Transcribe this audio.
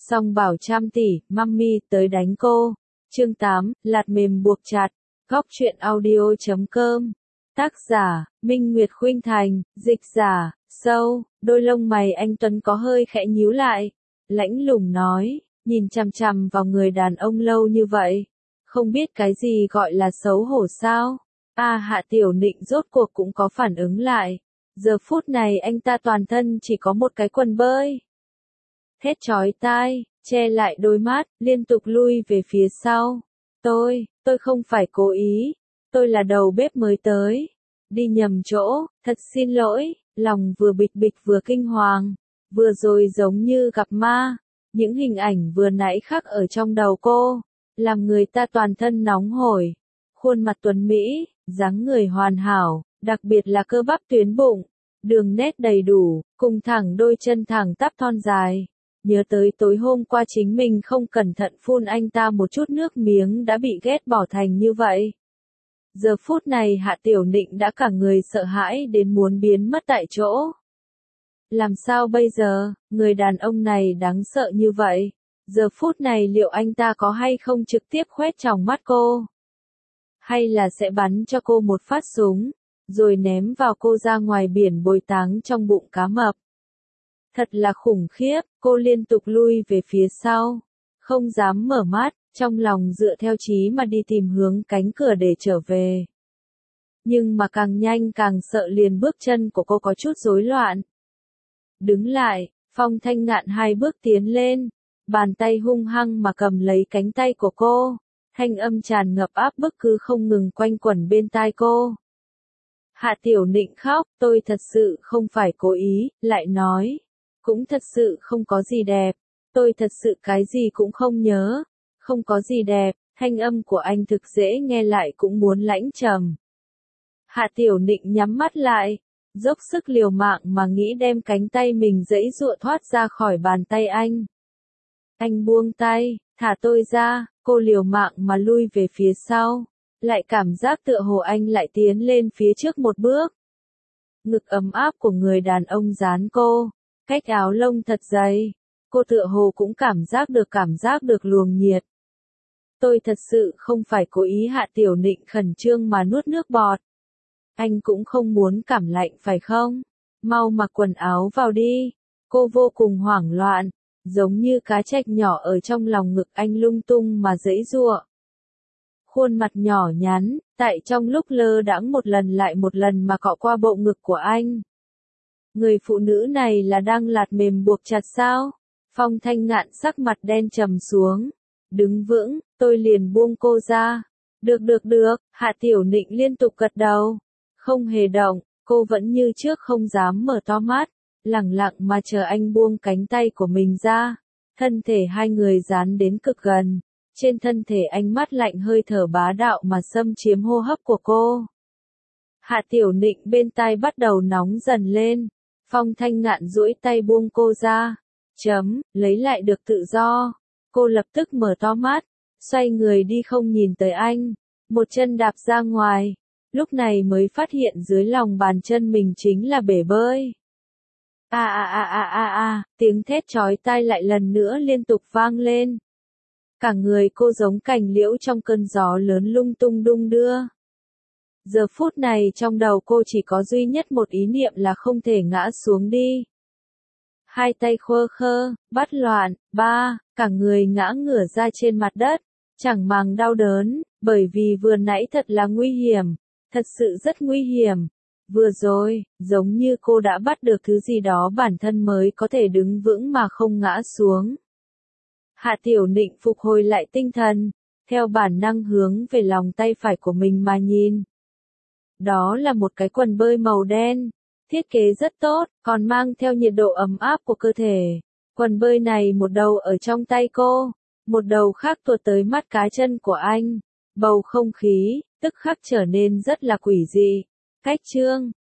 Song bảo trăm tỷ, mummy tới đánh cô. Chương 8, lạt mềm buộc chặt. Góc truyện audio.com. Tác giả, Minh Nguyệt Khuynh Thành, dịch giả, Sâu. Đôi lông mày anh Tuấn có hơi khẽ nhíu lại. Lãnh lùng nói, nhìn chằm chằm vào người đàn ông lâu như vậy. Không biết cái gì gọi là xấu hổ sao? Hạ Tiểu Nịnh rốt cuộc cũng có phản ứng lại. Giờ phút này anh ta toàn thân chỉ có một cái quần bơi. Thét chói tai, che lại đôi mắt, liên tục lui về phía sau. Tôi không phải cố ý. Tôi là đầu bếp mới tới. Đi nhầm chỗ, thật xin lỗi, lòng vừa bịch bịch vừa kinh hoàng. Vừa rồi giống như gặp ma. Những hình ảnh vừa nãy khắc ở trong đầu cô, làm người ta toàn thân nóng hổi. Khuôn mặt tuấn mỹ, dáng người hoàn hảo, đặc biệt là cơ bắp tuyến bụng, đường nét đầy đủ, cùng thẳng đôi chân thẳng tắp thon dài. Nhớ tới tối hôm qua chính mình không cẩn thận phun anh ta một chút nước miếng đã bị ghét bỏ thành như vậy. Giờ phút này Hạ Tiểu Nịnh đã cả người sợ hãi đến muốn biến mất tại chỗ. Làm sao bây giờ, người đàn ông này đáng sợ như vậy. Giờ phút này liệu anh ta có hay không trực tiếp khoét tròng mắt cô? Hay là sẽ bắn cho cô một phát súng, rồi ném vào cô ra ngoài biển bồi táng trong bụng cá mập? Thật là khủng khiếp, cô liên tục lui về phía sau. Không dám mở mắt, trong lòng dựa theo chí mà đi tìm hướng cánh cửa để trở về. Nhưng mà càng nhanh càng sợ liền bước chân của cô có chút rối loạn. Đứng lại, Phong Thanh Ngạn 2 bước tiến lên, bàn tay hung hăng mà cầm lấy cánh tay của cô, thanh âm tràn ngập áp bức cứ không ngừng quanh quẩn bên tai cô. Hạ Tiểu Nịnh khóc, tôi thật sự không phải cố ý, lại nói, cũng thật sự không có gì đẹp, tôi thật sự cái gì cũng không nhớ, không có gì đẹp, thanh âm của anh thực dễ nghe lại cũng muốn lãnh trầm. Hạ Tiểu Nịnh nhắm mắt lại, dốc sức liều mạng mà nghĩ đem cánh tay mình giãy giụa thoát ra khỏi bàn tay anh. Anh buông tay, thả tôi ra, cô liều mạng mà lui về phía sau, lại cảm giác tựa hồ anh lại tiến lên phía trước một bước. Ngực ấm áp của người đàn ông dán cô, cách áo lông thật dày, cô tựa hồ cũng cảm giác được luồng nhiệt. Tôi thật sự không phải cố ý. Hạ Tiểu Nịnh khẩn trương mà nuốt nước bọt. Anh cũng không muốn cảm lạnh phải không? Mau mặc quần áo vào đi. Cô vô cùng hoảng loạn, giống như cá trạch nhỏ ở trong lòng ngực anh lung tung mà giãy giụa. Khuôn mặt nhỏ nhắn, tại trong lúc lơ đãng một lần lại một lần mà cọ qua bộ ngực của anh. Người phụ nữ này là đang lạt mềm buộc chặt sao? Phong Thanh Ngạn sắc mặt đen trầm xuống. Đứng vững, tôi liền buông cô ra. Được, Hạ Tiểu Nịnh liên tục gật đầu. Không hề động, cô vẫn như trước không dám mở to mắt, lẳng lặng mà chờ anh buông cánh tay của mình ra. Thân thể hai người dán đến cực gần. Trên thân thể anh mát lạnh hơi thở bá đạo mà xâm chiếm hô hấp của cô. Hạ Tiểu Nịnh bên tai bắt đầu nóng dần lên. Phong Thanh Ngạn duỗi tay buông cô ra. Lấy lại được tự do. Cô lập tức mở to mắt, xoay người đi không nhìn tới anh. Một chân đạp ra ngoài. Lúc này mới phát hiện dưới lòng bàn chân mình chính là bể bơi. Tiếng thét chói tai lại lần nữa liên tục vang lên. Cả người cô giống cành liễu trong cơn gió lớn lung tung đung đưa. Giờ phút này trong đầu cô chỉ có duy nhất một ý niệm là không thể ngã xuống đi. Hai tay khơ khơ, bắt loạn, cả người ngã ngửa ra trên mặt đất, chẳng màng đau đớn, bởi vì vừa nãy thật là nguy hiểm, thật sự rất nguy hiểm. Vừa rồi, giống như cô đã bắt được thứ gì đó bản thân mới có thể đứng vững mà không ngã xuống. Hạ Tiểu Nịnh phục hồi lại tinh thần, theo bản năng hướng về lòng tay phải của mình mà nhìn. Đó là một cái quần bơi màu đen, thiết kế rất tốt, còn mang theo nhiệt độ ấm áp của cơ thể. Quần bơi này một đầu ở trong tay cô, một đầu khác tuột tới mắt cá chân của anh. Bầu không khí, tức khắc trở nên rất là quỷ dị. Cách chương,